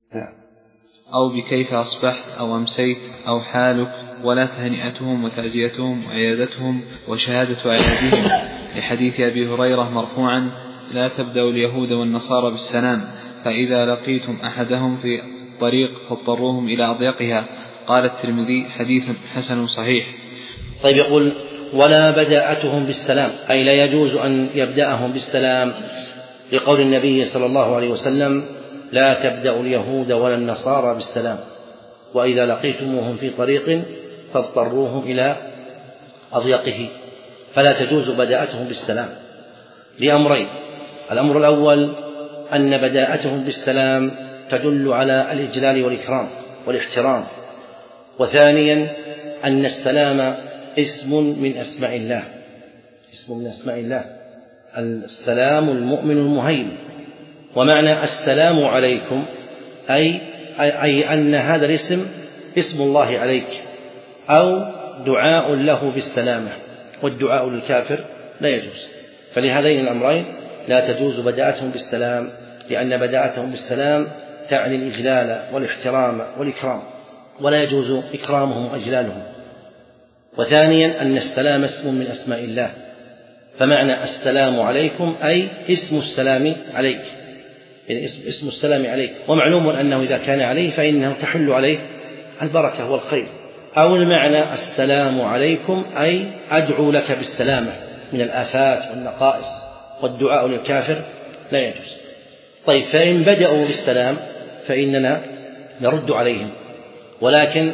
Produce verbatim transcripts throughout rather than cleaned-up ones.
أو بكيف أصبحت أو أمسيت أو حالك، ولا تهنئتهم وتعزيتهم وعيادتهم وشهادة عيادهم، لحديث أبي هريرة مرفوعا: لا تبدأوا اليهود والنصارى بالسلام، فإذا لقيتم أحدهم في طريق فاضطروهم إلى أضيقها. قال الترمذي: حديث حسن صحيح. طيب، يقول: ولا بداءتهم بالسلام، أي لا يجوز أن يبدأهم بالسلام، لقول النبي صلى الله عليه وسلم: لا تبدأوا اليهود ولا النصارى بالسلام، وإذا لقيتموهم في طريق فاضطروهم إلى أضيقه. فلا تجوز بداءتهم بالسلام لأمرين: الأمر الأول أن بداءتهم بالسلام تدل على الإجلال والإكرام والاحترام، وثانيا أن السلام اسم من أسماء الله، اسم من أسماء الله، السلام المؤمن المهيمن. ومعنى السلام عليكم أي, أي أن هذا الاسم اسم الله عليك، أو دعاء له بالسلامة، والدعاء للكافر لا يجوز. فلهذين الأمرين لا تجوز بداءتهم بالسلام، لأن بداءتهم بالسلام تعني الإجلال والاحترام والإكرام، ولا يجوز إكرامهم وإجلالهم. وثانيا أن السلام اسم من أسماء الله، فمعنى السلام عليكم أي اسم السلام عليك، يعني اسم السلام عليك، ومعلوم أنه إذا كان عليه فإنه تحل عليه البركة والخير. أو المعنى السلام عليكم أي أدعو لك بالسلامة من الآفات والنقائص، والدعاء للكافر لا يجوز. طيب، فإن بدأوا بالسلام فإننا نرد عليهم، ولكن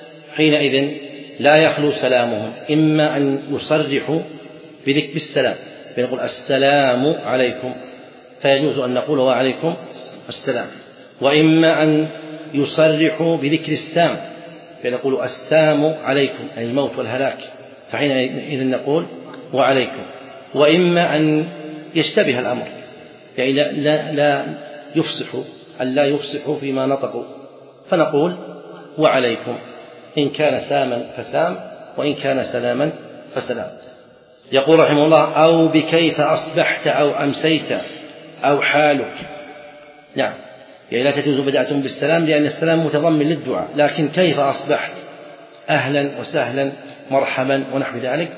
حينئذ لا يخلو سلامهم، إما أن يصرحوا بذكر بالسلام، فنقول السلام عليكم، فيجوز أن نقول وعليكم السلام، وإما أن يصرحوا بذكر السام، فنقول السام عليكم، يعني الموت والهلاك، فحينئذ نقول وعليكم. وإما أن يشتبه الأمر، يعني لا, لا, لا يفصحوا، أن لا يفصحوا فيما نطقوا، فنقول وعليكم، إن كان ساما فسام، وإن كان سلاما فسلام. يقول رحمه الله: أو بكيف أصبحت أو أمسيت أو حالك. نعم، يعني لا تجوز بدأتهم بالسلام، لأن السلام متضمن للدعاء، لكن كيف أصبحت، أهلا وسهلا مرحبا ونحو ذلك،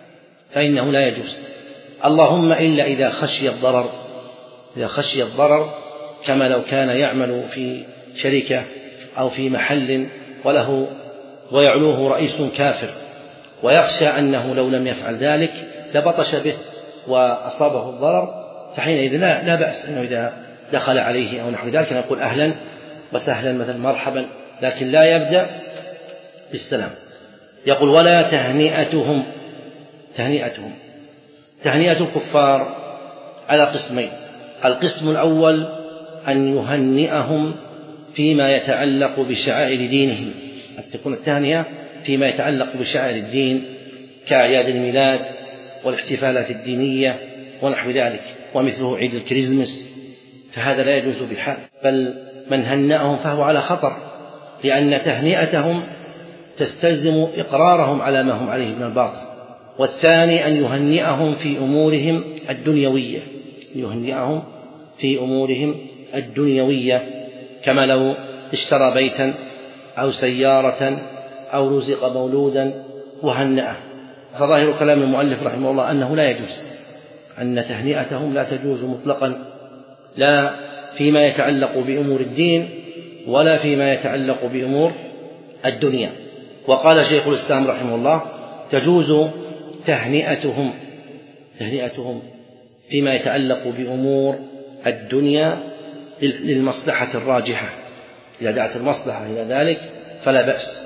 فإنه لا يجوز، اللهم إلا إذا خشي الضرر، إذا خشي الضرر، كما لو كان يعمل في شركة أو في محل وله ويعلوه رئيس كافر، ويخشى أنه لو لم يفعل ذلك لبطش به وأصابه الضرر، فحينئذ لا, لا بأس أنه إذا دخل عليه أو نحو ذلك نقول أهلا وسهلا مثلا مرحبا، لكن لا يبدأ بالسلام. يقول: ولا تهنئتهم، تهنئتهم تهنئة الكفار على قسمين: القسم الأول أن يهنئهم فيما يتعلق بشعائر دينهم، أن تكون التهنئة فيما يتعلق بشعائر الدين كأعياد الميلاد والاحتفالات الدينية ونحو ذلك، ومثله عيد الكريسماس، فهذا لا يجوز بحال، بل من هنأهم فهو على خطر، لأن تهنئتهم تستلزم إقرارهم على ما هم عليه من الباطل. والثاني أن يهنئهم في أمورهم الدنيوية، يهنئهم في أمورهم الدنيوية، كما لو اشترى بيتا أو سيارة أو رزق مولودا وهنأه. فظاهر كلام المؤلف رحمه الله أنه لا يجوز، أن تهنئتهم لا تجوز مطلقا، لا فيما يتعلق بأمور الدين ولا فيما يتعلق بأمور الدنيا. وقال شيخ الإسلام رحمه الله: تجوز تهنئتهم تهنئتهم فيما يتعلق بأمور الدنيا للمصلحة الراجحة، إذا دعت المصلحة إلى ذلك فلا بأس.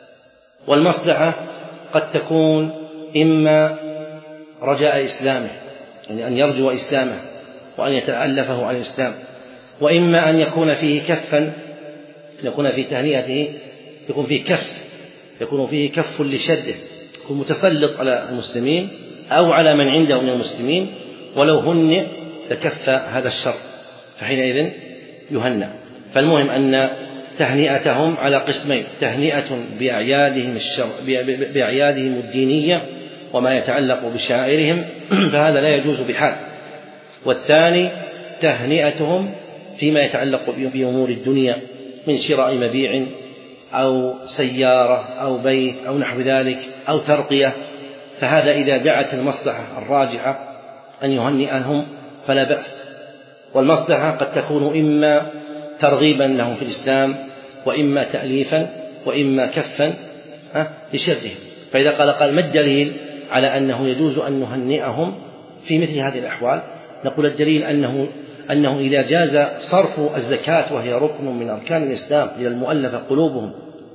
والمصلحة قد تكون إما رجاء إسلامه، يعني أن يرجو إسلامه وأن يتألفه على الإسلام، وإما أن يكون فيه كفا، يكون في تهنئته يكون فيه كف، يكون فيه كف لشده، يكون متسلط على المسلمين أو على من عنده من المسلمين، ولو هنئ لكف هذا الشر، فحينئذ يهنأ. فالمهم أن تهنئتهم على قسمين: تهنئة بأعيادهم, الشر... بأعيادهم الدينية وما يتعلق بشعائرهم، فهذا لا يجوز بحال. والثاني تهنئتهم فيما يتعلق بأمور الدنيا من شراء مبيع أو سيارة أو بيت أو نحو ذلك أو ترقية، فهذا إذا دعت المصلحة الراجحة أن يهنئهم فلا بأس. والمصلحة قد تكون إما ترغيبا لهم في الإسلام وإما تأليفا وإما كفا لشرهم. فإذا قال قال ما الدليل على أنه يجوز أن نهنئهم في مثل هذه الأحوال؟ نقول الدليل أنه أنه إذا جاز صرف الزكاة وهي ركن من أركان الإسلام إلى المؤلفة قلوبهم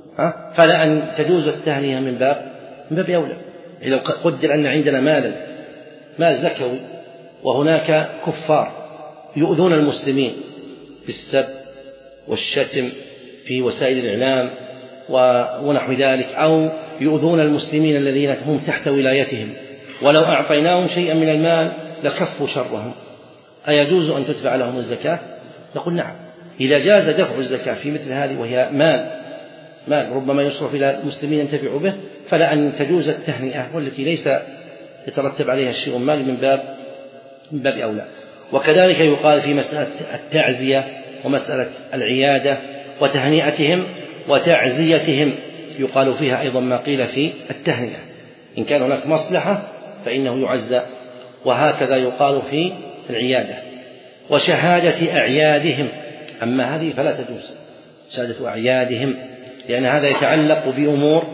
فلا أن تجوز التهنئة من باب من باب أولى. لو قدر أن عندنا مالا مال زكوي وهناك كفار يؤذون المسلمين بالسب والشتم في وسائل الإعلام ونحو ذلك، أو يؤذون المسلمين الذين هم تحت ولايتهم، ولو أعطيناهم شيئا من المال لكفوا شرهم، أيجوز أن تدفع لهم الزكاة؟ نقول نعم. إذا جاز دفع الزكاة في مثل هذه وهي مال مال ربما يصرف إلى المسلمين ينتفعوا به، فلا أن تجوز التهنئة والتي ليس يترتب عليها الشيء مال من باب من باب أولى. وكذلك يقال في مسألة التعزية ومسألة العيادة وتهنئتهم وتعزيتهم، يقال فيها أيضا ما قيل في التهنئة. إن كان هناك مصلحة فإنه يعزى، وهكذا يقال في العيادة. وشهادة أعيادهم، أما هذه فلا تجوز شهادة أعيادهم، لأن هذا يتعلق بأمور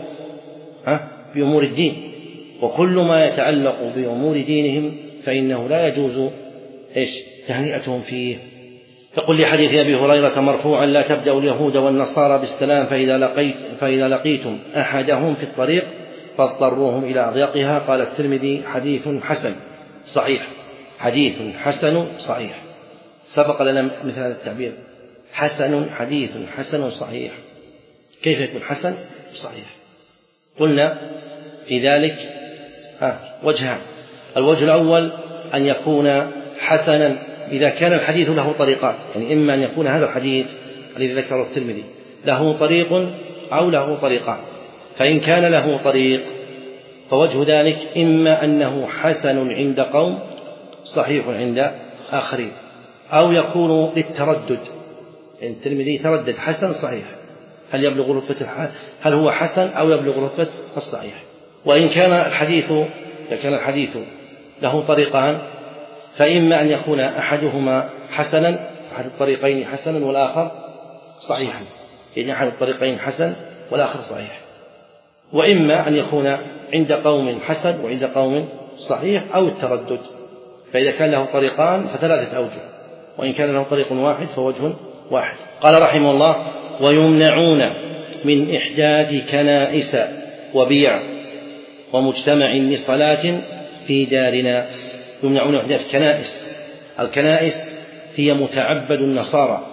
بأمور الدين، وكل ما يتعلق بأمور دينهم فإنه لا يجوز إيش تهنئتهم فيه. يقول لي حديث أبي هريرة مرفوعا: لا تبدأوا اليهود والنصارى بالسلام فإذا, لقيت فإذا لقيتم أحدهم في الطريق فاضطروهم إلى أضيقها. قال الترمذي: حديث حسن صحيح. حديث حسن صحيح. سبق لنا مثل هذا التعبير: حسن حديث حسن صحيح. كيف يكون حسن صحيح؟ قلنا في ذلك وجهان: الوجه الأول أن يكون حسنا إذا كان الحديث له طريقان، يعني إما أن يكون هذا الحديث الذي ذكره الترمذي له طريق أو له طريقان. فإن كان له طريق فوجه ذلك إما أنه حسن عند قوم صحيح عند آخرين، أو يكون للتردد، يعني الترمذي تردد حسن صحيح، هل يبلغ رتبة هل هو حسن أو يبلغ رتبة الصحيح. وإن كان الحديث كان الحديث له طريقان فإما أن يكون أحدهما حسنا، أحد الطريقين حسنا والآخر صحيحا، يعني أحد الطريقين حسن والآخر صحيح. وإما أن يكون عند قوم حسن وعند قوم صحيح، أو التردد. فإذا كان له طريقان فثلاثة أوجه، وإن كان له طريق واحد فوجه واحد. قال رحمه الله: ويمنعون من إحداث كنائس وبيع ومجتمع لصلاة في دارنا. يمنعون إحداث كنائس. الكنائس هي متعبد النصارى،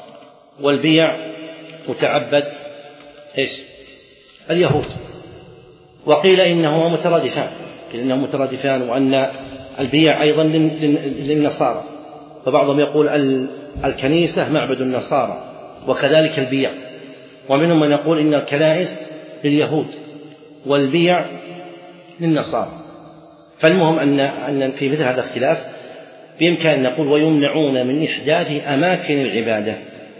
والبيع متعبد إيش؟ اليهود. وقيل إنهما مترادفان، قيل إنهما مترادفان وأن البيع أيضا للنصارى، فبعضهم يقول الكنيسة معبد النصارى وكذلك البيع، ومنهم من يقول إن الكنائس لليهود والبيع للنصارى. فالمهم أن أن في مثل هذا الاختلاف بإمكان أن نقول ويمنعون من إحداث أماكن العبادة،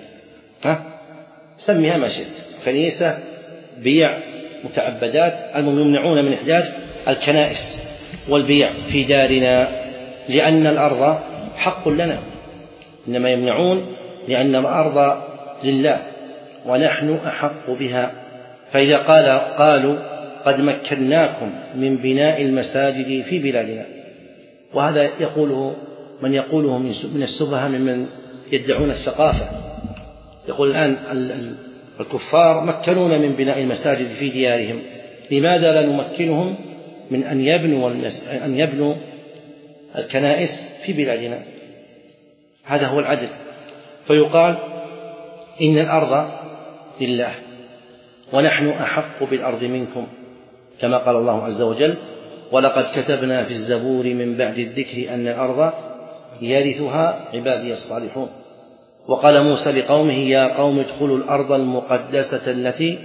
ها سميها ما شئت، كنيسة، بيع، متعبدات، المهم يمنعون من إحداث الكنائس والبيع في دارنا لأن الأرض حق لنا. إنما يمنعون لأن الأرض لله ونحن أحق بها. فإذا قال قالوا قد مكناكم من بناء المساجد في بلادنا، وهذا يقوله من يقوله من السفهاء ممن يدعون الثقافة، يقول الآن الكفار مكنونا من بناء المساجد في ديارهم، لماذا لا نمكنهم من أن يبنوا أن يبنوا الكنائس في بلادنا؟ هذا هو العدل. فيقال إن الأرض لله ونحن أحق بالأرض منكم، كما قال الله عز وجل: ولقد كتبنا في الزبور من بعد الذكر أن الأرض يرثها عبادي الصالحون. وقال موسى لقومه: يا قوم ادخلوا الأرض المقدسة التي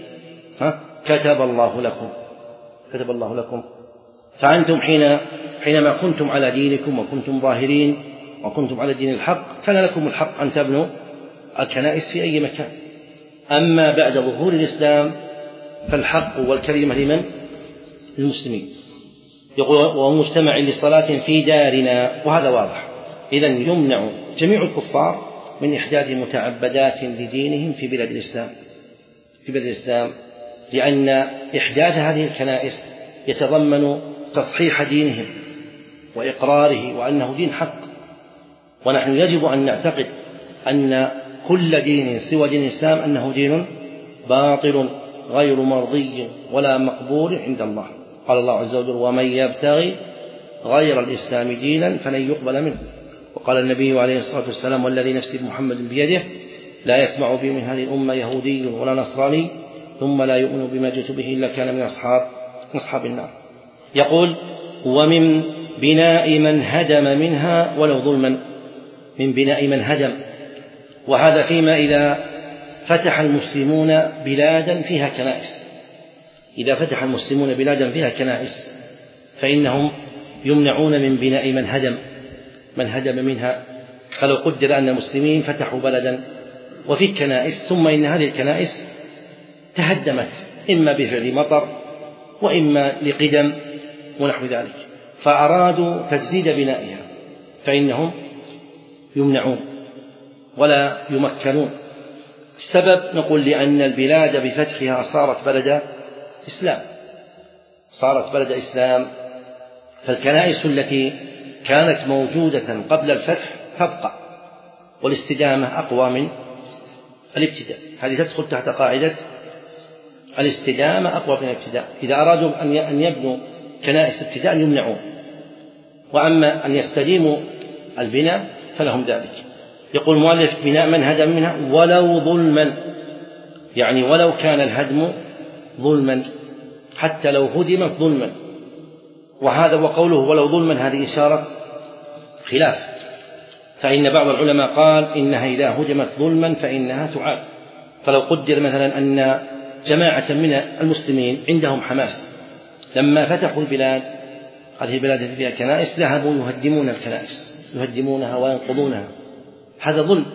كتب الله لكم كتب الله لكم. فأنتم حين حينما كنتم على دينكم وكنتم ظاهرين وكنتم على دين الحق كان لكم الحق أن تبنوا الكنائس في أي مكان. أما بعد ظهور الإسلام فالحق والكلمة لمن؟ للمسلمين. يقول ومجتمع لصلاة في دارنا، وهذا واضح. إذن يمنع جميع الكفار من إحداث متعبدات لدينهم في بلاد الإسلام في بلاد الإسلام لأن إحداث هذه الكنائس يتضمن تصحيح دينهم وإقراره وأنه دين حق. ونحن يجب أن نعتقد أن كل دين سوى دين الإسلام أنه دين باطل غير مرضي ولا مقبول عند الله. قال الله عز وجل ومن يبتغي غير الإسلام دينا فلن يقبل منه. وقال النبي عليه الصلاة والسلام والذي نفسي بمحمد بيده لا يسمع بي من هذه الأمة يهودي ولا نصراني ثم لا يؤمن بما جئت به إلا كان من أصحاب أصحاب النار. يقول ومن بناء من هدم منها ولو ظلما، من بناء من هدم، وهذا فيما إذا فتح المسلمون بلادا فيها كنائس. إذا فتح المسلمون بلادا فيها كنائس فإنهم يمنعون من بناء من هدم من هدم منها. فلو قدر أن المسلمين فتحوا بلدا وفيه كنائس ثم إن هذه الكنائس تهدمت إما بفعل مطر وإما لقدم ونحو ذلك، فأرادوا تجديد بنائها، فإنهم يمنعون ولا يمكنون. السبب نقول لأن البلاد بفتحها صارت بلد إسلام صارت بلد إسلام فالكنائس التي كانت موجودة قبل الفتح تبقى، والاستدامة أقوى من الابتداء. هذه تدخل تحت قاعدة الاستدامة أقوى من الابتداء. إذا أرادوا أن يبنوا كنائس ابتداء يمنعون، وأما أن يستديموا البناء فلهم ذلك. يقول المؤلف بناء من هدم منها ولو ظلما، يعني ولو كان الهدم ظلما، حتى لو هدمت ظلما. وهذا وقوله ولو ظلما هذه إشارة خلاف، فإن بعض العلماء قال إنها إذا هدمت ظلما فإنها تعاد. فلو قدر مثلا أن جماعة من المسلمين عندهم حماس لما فتحوا البلاد، هذه البلاد التي فيها كنائس، ذهبوا يهدمون الكنائس يهدمونها وينقضونها، هذا ظلم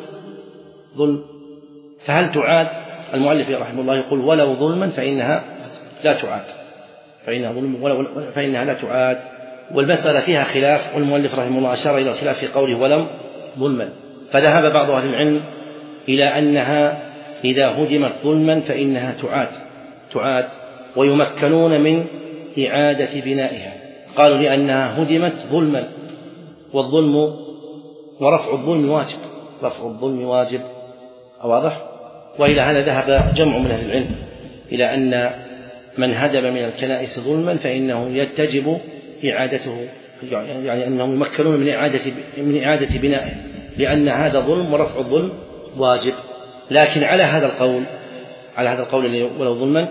ظلم فهل تعاد؟ المؤلف رحمه الله يقول ولو ظلما فإنها لا تعاد فإنها, ظلم فإنها لا تعاد. والمسألة فيها خلاف، والمؤلف رحمه الله أشار إلى الخلاف في قوله ولم ظلما، فذهب بعض أهل العلم إلى أنها إذا هدمت ظلما فإنها تعاد تعاد ويمكنون من إعادة بنائها. قالوا لأنها هدمت ظلما، والظلم ورفع الظلم واجب رفع الظلم واجب واضح. وإلى هذا ذهب جمع من أهل العلم إلى أن من هدم من الكنائس ظلما فإنه يتجب إعادته، يعني أنهم يمكنون من إعادة من إعادة بنائه، لأن هذا ظلم ورفع الظلم واجب. لكن على هذا القول على هذا القول ولو ظلما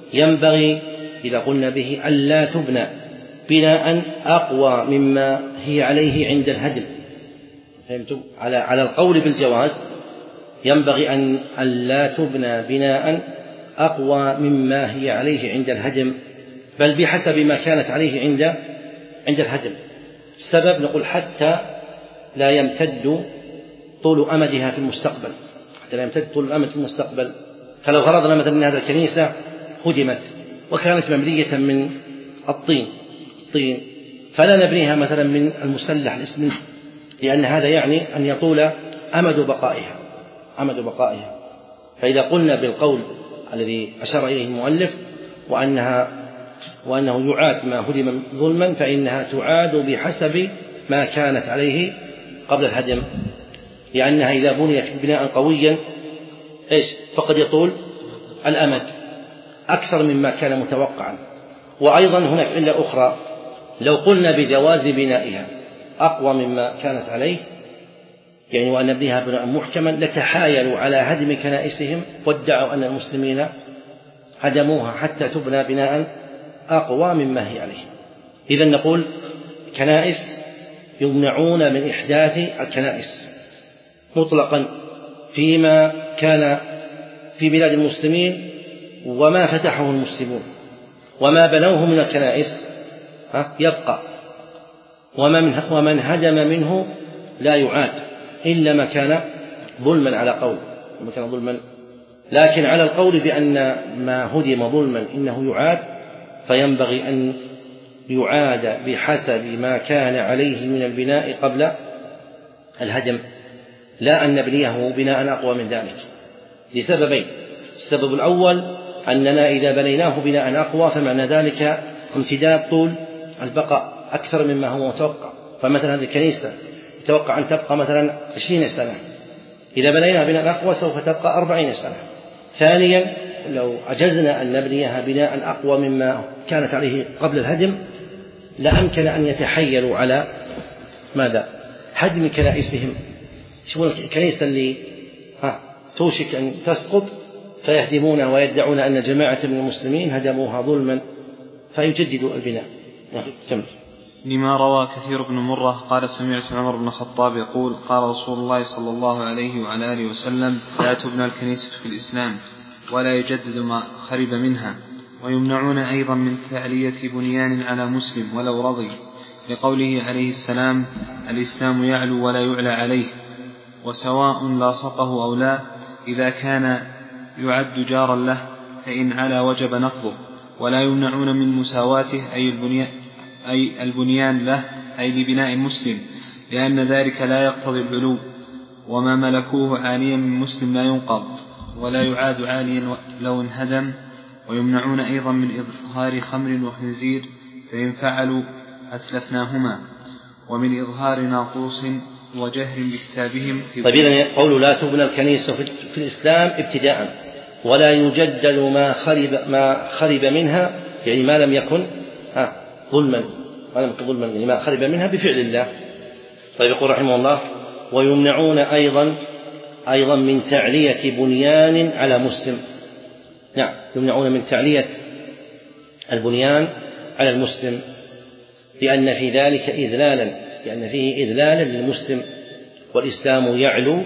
ينبغي إذا قلنا به ألا تبنى بناء أقوى مما هي عليه عند الهدم. فهمتم؟ على على القول بالجواز ينبغي أن ألا تبنى بناء أقوى مما هي عليه عند الهدم، بل بحسب ما كانت عليه عند عند الهدم. السبب نقول حتى لا يمتد طول أمدها في المستقبل حتى لا يمتد طول الأمد في المستقبل. فلو فرضنا مثلا أن هذه الكنيسة هدمت وكانت مبنية من الطين طين فلا نبنيها مثلا من المسلح الإسلامي، لأن هذا يعني أن يطول أمد بقائها أمد بقائها فإذا قلنا بالقول الذي أشار إليه المؤلف وأنها وأنه يعاد ما هدم ظلما فإنها تعاد بحسب ما كانت عليه قبل الهدم، لأنها إذا بنيت بناء قويا إيش فقد يطول الأمد أكثر مما كان متوقعا. وأيضا هناك علة أخرى، لو قلنا بجواز بنائها أقوى مما كانت عليه يعني وأن نبنيها بناء محكما لتحايلوا على هدم كنائسهم وادعوا أن المسلمين هدموها حتى تبنى بناء أقوى مما هي عليه. إذن نقول كنائس يمنعون من إحداث الكنائس مطلقا فيما كان في بلاد المسلمين وما فتحه المسلمون، وما بنوه من الكنائس يبقى، ومن هدم منه لا يعاد إلا ما كان ظلما على قول لما كان ظلما. لكن على القول بأن ما هدم ظلما إنه يعاد، فينبغي أن يعاد بحسب ما كان عليه من البناء قبل الهدم، لا أن نبنيه بناء أقوى من ذلك، لسببين. السبب الأول أننا إذا بنيناه بناء أقوى فمعنى ذلك امتداد طول البقاء أكثر مما هو متوقع. فمثلا هذه الكنيسة يتوقع أن تبقى مثلا عشرين سنة، إذا بنيناها بناء أقوى سوف تبقى أربعين سنة. ثانيا لو عجزنا أن نبنيها بناء أقوى مما كانت عليه قبل الهدم لأمكن أن يتحيلوا على ماذا؟ هدم كنائسهم. شوفوا الكنيسة اللي ها توشك أن تسقط فيهدمونها ويدعون أن جماعة من المسلمين هدموها ظلما فيجددوا البناء. كمل. لما روى كثير بن مرة قال سمعت عمر بن الخطاب يقول قال رسول الله صلى الله عليه وعلى آله وسلم لا تبنى الكنيسة في الإسلام ولا يجدد ما خرب منها، ويمنعون أيضا من تعلية بنيان على مسلم ولو رضي، لقوله عليه السلام الإسلام يعلو ولا يعلى عليه، وسواء لاصقه أو لا، إذا كان يعد جارا له فإن علا وجب نقضه. ولا يمنعون من مساواته أي البنيان, أي البنيان له أي لبناء المسلم، لأن ذلك لا يقتضي العلو، وما ملكوه عاليا من مسلم لا ينقض ولا يعاد عاليا لو انهدم. ويمنعون أيضا من إظهار خمر وخنزير فإن فعلوا أتلفناهما، ومن إظهار ناقوس وجهر بكتابهم. طيب إذن قول لا تبنى الكنيسة في الإسلام ابتداء ولا يجدد ما خرب, ما خرب منها، يعني ما لم يكن ها ظلما، ما لم يكن ظلما يعني ما خرب منها بفعل الله. طيب يقول رحمه الله ويمنعون أيضا أيضا من تعلية بنيان على مسلم. نعم يمنعون من تعلية البنيان على المسلم لأن في ذلك إذلالا، لأن فيه إذلالا للمسلم، والإسلام يعلو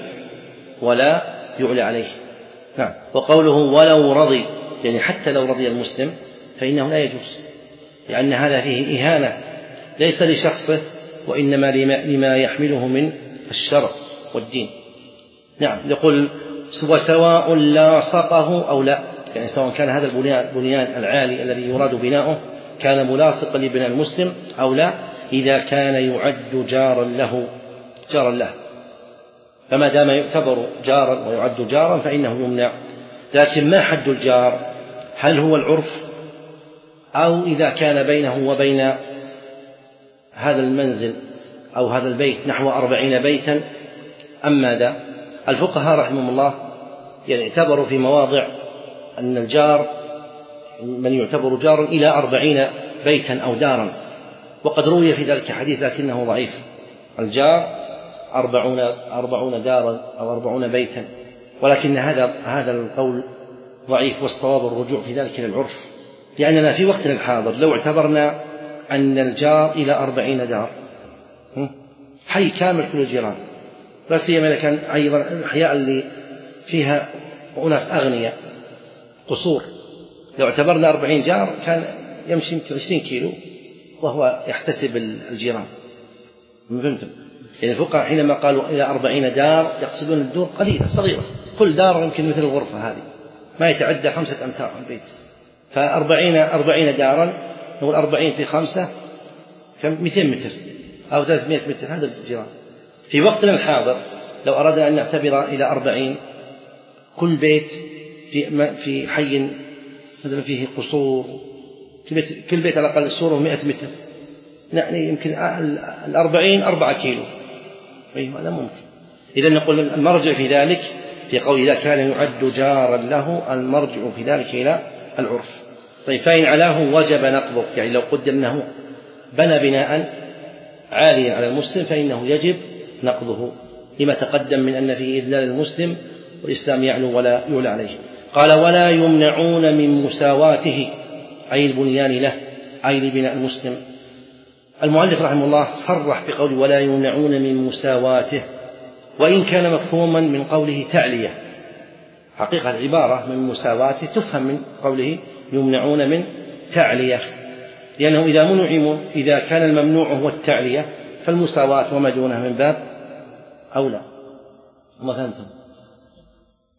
ولا يعلى عليه. نعم. وقوله ولو رضي يعني حتى لو رضي المسلم فإنه لا يجوز، لأن هذا فيه إهانة ليس لشخصه وإنما لما يحمله من الشرع والدين. نعم. يقول وسواء لاصقه أو لا، يعني سواء كان هذا البنيان العالي الذي يراد بناؤه كان ملاصقا لبناء المسلم أو لا، إذا كان يعد جارا له جارا له فما دام يعتبر جارا ويعد جارا فإنه يمنع. لكن ما حد الجار؟ هل هو العرف أو إذا كان بينه وبين هذا المنزل أو هذا البيت نحو أربعين بيتا أم ماذا؟ الفقهاء رحمهم الله يعني اعتبروا في مواضع أن الجار من يعتبر جارا إلى أربعين بيتا أو دارا، وقد روي في ذلك حديث لكنه ضعيف، الجار أربعون, أربعون دارا أو أربعون بيتا، ولكن هذا هذا القول ضعيف، والصواب الرجوع في ذلك إلى العرف، لأننا في وقتنا الحاضر لو اعتبرنا أن الجار إلى أربعين دار حي كامل كل الجيران، لا سيما إذا كان أيضا الأحياء اللي فيها أناس أغنياء قصور، لو اعتبرنا أربعين جار كان يمشي يمكن عشرين كيلو وهو يحتسب الجيران. فهمتم؟ يعني الفقهاء حينما قالوا إلى أربعين دار يقصدون الدور قليلة صغيرة، كل دار يمكن مثل الغرفة هذه ما يتعدى خمسة أمتار البيت، فأربعين أربعين دارا نقول أربعين في خمسة كم مئتين متر أو ثلاثمائة متر، هذا الجيران. في وقتنا الحاضر لو أردنا أن نعتبر إلى أربعين كل بيت في في حي مثلا فيه قصور، كل بيت, كل بيت على الأقل سوره مئة متر، يعني يمكن الأربعين أربعة كيلو، أيوة لا ممكن. إذا نقول المرجع في ذلك في قول إذا كان يعد جارا له المرجع في ذلك إلى العرف. طيب فإن علاه وجب نقضه، يعني لو قدر أنه بنى بناء عاليا على المسلم فإنه يجب نقضه لما تقدم من أن فيه إذلال المسلم والإسلام يعلو ولا يعلى عليه. قال ولا يمنعون من مساواته أي البنيان له أي لبناء المسلم. المؤلف رحمه الله صرح بقوله ولا يمنعون من مساواته، وإن كان مفهوما من قوله تعلية، حقيقة العبارة من مساواته تفهم من قوله يمنعون من تعلية، لأنه إذا منعموا إذا كان الممنوع هو التعلية فالمساواة وما دونها من باب أولى. ما فهمتم؟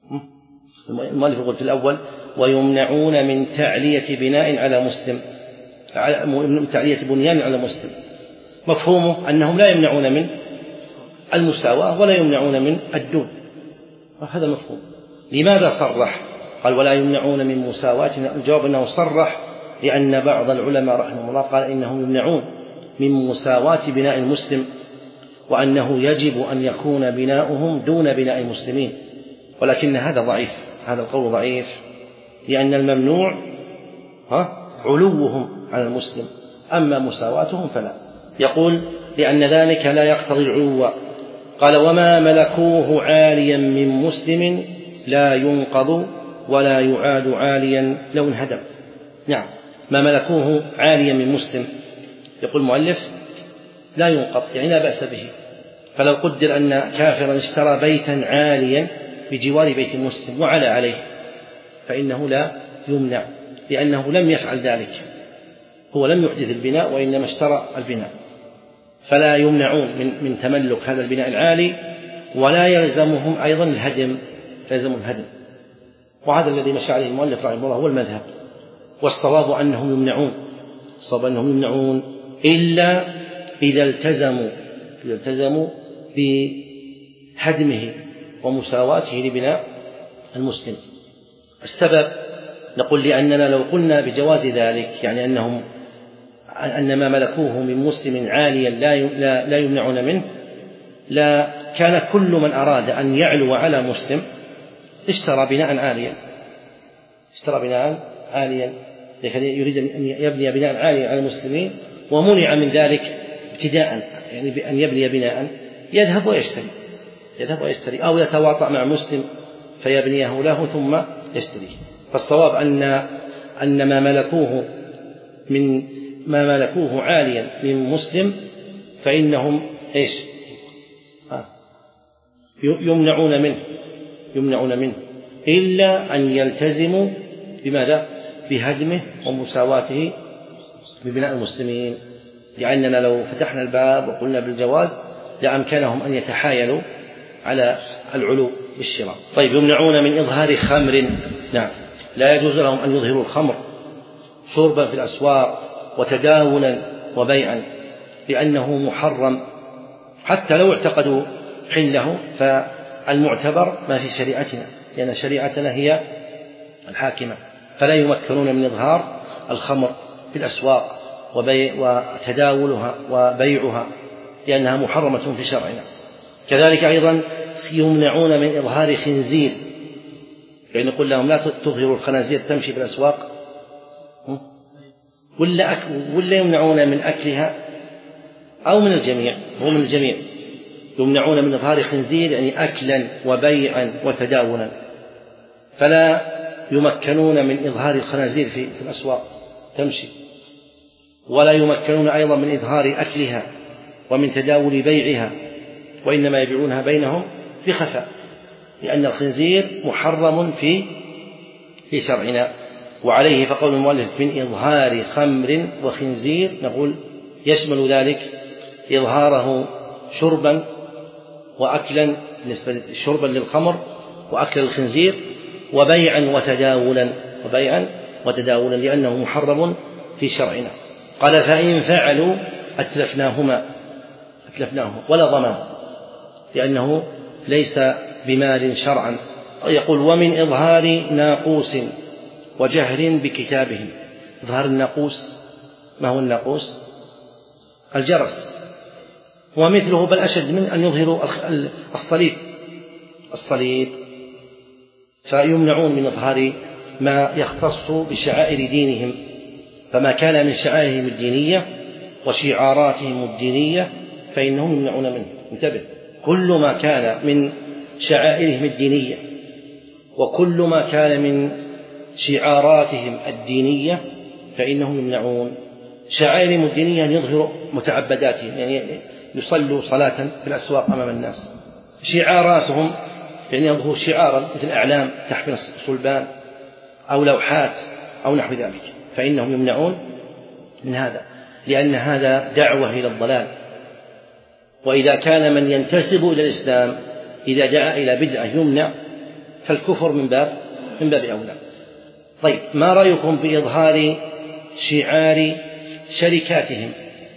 المؤلف يقول في الأول ويمنعون من تعلية بناء على مسلم، من تعلية بنيان على مسلم، مفهومه أنهم لا يمنعون من المساواة ولا يمنعون من الدون، هذا مفهوم. لماذا صرح؟ قال ولا يمنعون من مساواة، الجواب أنه صرح لأن بعض العلماء رحمه الله قال إنهم يمنعون من مساواة بناء المسلم، وأنه يجب أن يكون بناؤهم دون بناء المسلمين، ولكن هذا ضعيف، هذا القول ضعيف، لأن الممنوع ها علوهم على المسلم، أما مساواتهم فلا. يقول لأن ذلك لا يقتضي العلو. قال وما ملكوه عاليا من مسلم لا ينقض ولا يعاد عاليا لو انهدم. نعم، ما ملكوه عاليا من مسلم، يقول المؤلف لا ينقض يعني لا بأس به. فلو قدر أن كافرا اشترى بيتا عاليا بجوار بيت مسلم وعلى عليه فإنه لا يمنع، لأنه لم يفعل ذلك، هو لم يحدث البناء وإنما اشترى البناء، فلا يمنعون من, من تملك هذا البناء العالي، ولا يلزمهم أيضا الهدم، يلزم الهدم. وهذا الذي مشى عليه المؤلف رحمه الله هو المذهب، والصواب أنهم يمنعون، الصواب أنهم يمنعون إلا إذا التزموا إذا التزموا بهدمه ومساواته لبناء المسلم. السبب نقول لأننا لو قلنا بجواز ذلك، يعني أنهم أن ما ملكوه من مسلم عاليا لا لا يمنعون منه، لا كان كل من أراد أن يعلو على مسلم اشترى بناء عاليا اشترى بناء عاليا يريد أن يبني بناء عاليا على المسلمين، ومنع من ذلك ابتداء، يعني بأن يبني بناء يذهب ويشتري يذهب ويشتري أو يتواطأ مع مسلم فيبنيه له ثم يشتريه. فالصواب أن أن ما ملكوه من ما ملكوه عاليا من مسلم فإنهم إيش يمنعون منه يمنعون منه إلا أن يلتزموا بماذا؟ بهدمه ومساواته ببناء المسلمين، لأننا لو فتحنا الباب وقلنا بالجواز لأمكنهم أن يتحايلوا على العلو بالشراء. طيب، يمنعون من إظهار خمر، نعم، لا يجوز لهم أن يظهروا الخمر شربا في الأسواق وتداولا وبيعا، لأنه محرم حتى لو اعتقدوا حله، فالمعتبر ما في شريعتنا، لأن شريعتنا هي الحاكمة، فلا يمكنون من إظهار الخمر في الأسواق وبيع وتداولها وبيعها، لأنها محرمة في شرعنا. كذلك أيضا يمنعون من إظهار خنزير، يعني نقول لهم لا تظهروا الخنازير تمشي في الأسواق، ولا, أك... ولا يمنعون من أكلها أو من الجميع، هو من الجميع، يمنعون من إظهار خنزير يعني أكلا وبيعا وتداولا، فلا يمكنون من إظهار الخنازير في الأسواق تمشي، ولا يمكنون أيضا من إظهار أكلها ومن تداول بيعها، وإنما يبيعونها بينهم بخفاء، لأن الخنزير محرم في في شرعنا. وعليه فقول المؤلف من إظهار خمر وخنزير، نقول يشمل ذلك إظهاره شربا وأكلا، بالنسبة شربا للخمر وأكل الخنزير، وبيعا وتداولا وبيعا وتداولا لأنه محرم في شرعنا. قال فإن فعلوا أتلفناهما أتلفناهما ولا ضمان، لأنه ليس بمال شرعا. يقول ومن إظهار ناقوس وجهر بكتابهم. إظهار الناقوس، ما هو الناقوس؟ الجرس، ومثله بل أشد من أن يظهروا الصليب الصليب فيمنعون من إظهار ما يختص بشعائر دينهم، فما كان من شعائرهم الدينية وشعاراتهم الدينية فإنهم يمنعون منه. انتبه، كل ما كان من شعائرهم الدينية وكل ما كان من شعاراتهم الدينية فإنهم يمنعون. شعائرهم الدينية أن يظهروا متعبداتهم، يعني يصلوا صلاة في الأسواق أمام الناس. شعاراتهم يعني يظهروا شعارا مثل أعلام تحمل صلبان أو لوحات أو نحو ذلك، فإنهم يمنعون من هذا، لأن هذا دعوة إلى الضلال. وإذا كان من ينتسب إلى الإسلام إذا دعا إلى بدعة يمنع، فالكفر من باب من باب أولى. طيب، ما رأيكم بإظهار شعار شركاتهم؟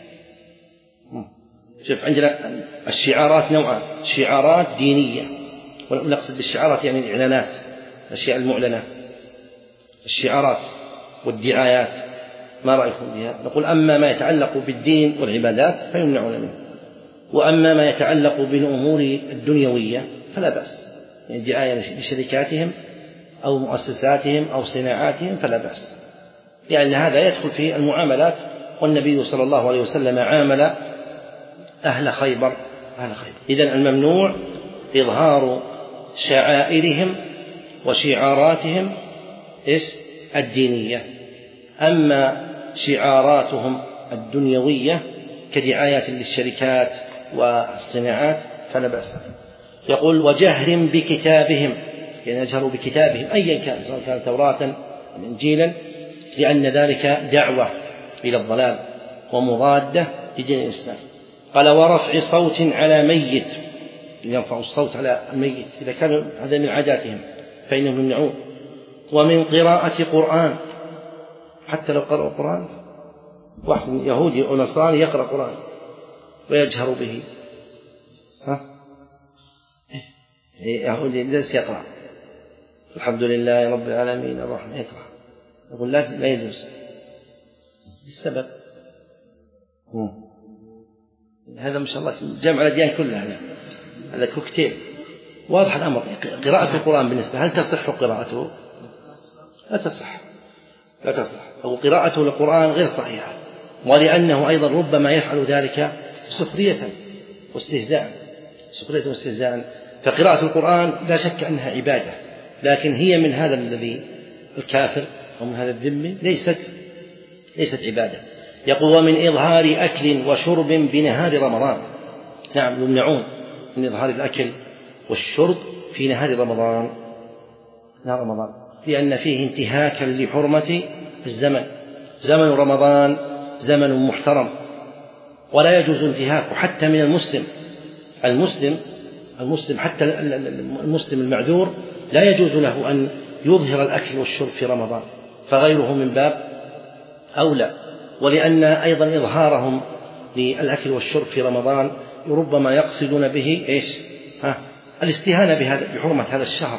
شوف، عندنا الشعارات نوعان: شعارات دينية، ونقصد بالشعارات يعني الإعلانات، الأشياء المعلنة، الشعارات والدعايات، ما رأيكم بها؟ نقول: أما ما يتعلق بالدين والعبادات فيمنعون منه، وأما ما يتعلق بالأمور الدنيوية فلا بأس، يعني دعاية لشركاتهم أو مؤسساتهم أو صناعاتهم فلا بأس، لأن هذا يدخل في المعاملات، والنبي صلى الله عليه وسلم عامل أهل خيبر أهل خيبر. إذن الممنوع إظهار شعائرهم وشعاراتهم الدينية. أما شعاراتهم الدنيوية كدعايات للشركات والصناعات فلا بأس. يقول: وجهر بكتابهم، يعني يجهروا بكتابهم أيا كان، سواء كان توراة أم إنجيلا، لأن ذلك دعوة إلى الضلال ومضادة لدين الإسلام. قال: ورفع صوت على ميت، يرفع الصوت على الميت إذا كان هذا من عاداتهم فإنهم يمنعون. ومن قراءة قرآن، حتى لو قرأوا القرآن، واحد يهودي أو نصراني يقرأ قرآن ويجهر به، ها يهودي ليس يقرأ الحمد لله رب العالمين الرحمن يقرأ، يقول لا لا يجوز. السبب هذا ما شاء الله جمع الأديان كلها، هذا كوكتيل واضح الأمر. قراءة القرآن بالنسبة هل تصح قراءته؟ لا تصح، لا تصح، أو قراءته للقرآن غير صحيحة، ولأنه أيضا ربما يفعل ذلك سخرية واستهزاء، سخرية واستهزاء. فقراءة القرآن لا شك أنها عبادة، لكن هي من هذا الذي الكافر أو من هذا الذمي ليست ليست عبادة. يقول: ومن إظهار أكل وشرب بنهار رمضان. نعم، يمنعون من إظهار الأكل والشرب في نهار رمضان، نهار رمضان، لأن فيه انتهاكا لحرمة الزمن. زمن رمضان زمن محترم، ولا يجوز انتهاكه حتى من المسلم. المسلم المسلم حتى المسلم المعذور لا يجوز له أن يظهر الأكل والشرب في رمضان، فغيره من باب أولى. ولأن أيضا إظهارهم للأكل والشرب في رمضان ربما يقصدون به إيش؟ ها؟ الاستهانة بهذا بحرمة هذا الشهر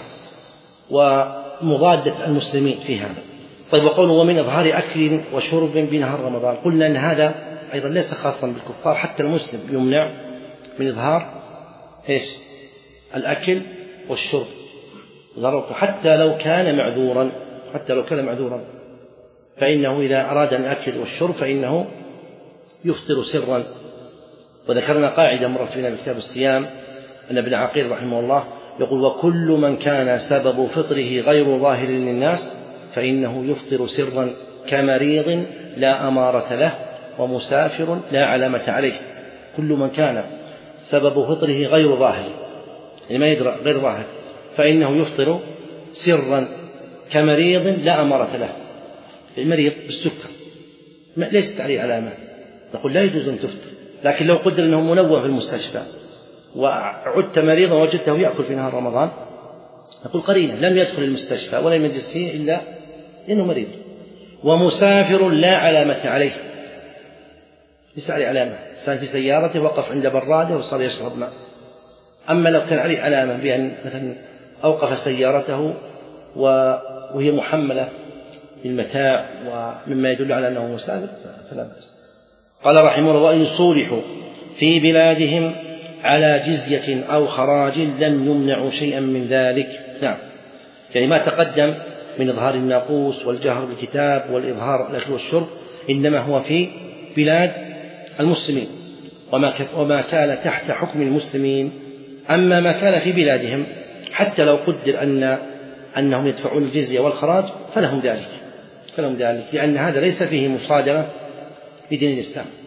ومضادة المسلمين في هذا. طيب، وقولوا: ومن إظهار أكل وشرب بنهار رمضان، قلنا أن هذا أيضا ليس خاصا بالكفار، حتى المسلم يمنع من إظهار إيش؟ الأكل والشرب، حتى لو كان معذورا، حتى لو كان معذورا فإنه إذا أراد الأكل والشرب فإنه يفطر سرا. وذكرنا قاعدة مرت بنا بكتاب الصيام أن ابن عقيل رحمه الله يقول: وكل من كان سبب فطره غير ظاهر للناس فإنه يفطر سرا، كمريض لا أمارة له ومسافر لا علامة عليه. كل من كان سبب فطره غير ظاهر، يعني ما يدرى، غير ظاهر، فإنه يفطر سرا، كمريض لا أمارة له. المريض بالسكر ليست عليه علامة، نقول لا يجوز أن تفطر. لكن لو قدر أنه منوم في المستشفى وعدت مريضا وجدته يأكل في نهار رمضان، نقول قرينة، لم يدخل المستشفى ولا يمجلس فيه إلا لأنه مريض. ومسافر لا علامة عليه، ليس عليه علامة، كان في سيارته وقف عند براده وصار يشرب ماء. أما لو كان عليه علامة بأن مثلا أوقف سيارته وهي محملة بالمتاع ومما يدل على أنه مسافر فلا بأس. قال رحمه الله: وإن صولحوا في بلادهم على جزية أو خراج لم يمنعوا شيئا من ذلك. نعم، يعني ما تقدم من إظهار الناقوس والجهر بالكتاب والإظهار الأكل والشرب إنما هو في بلاد المسلمين وما كان تحت حكم المسلمين. أما ما كان في بلادهم حتى لو قدر أن أنهم يدفعون الجزية والخراج فلهم ذلك، فلهم ذلك، لأن هذا ليس فيه مصادمة بدين الإسلام.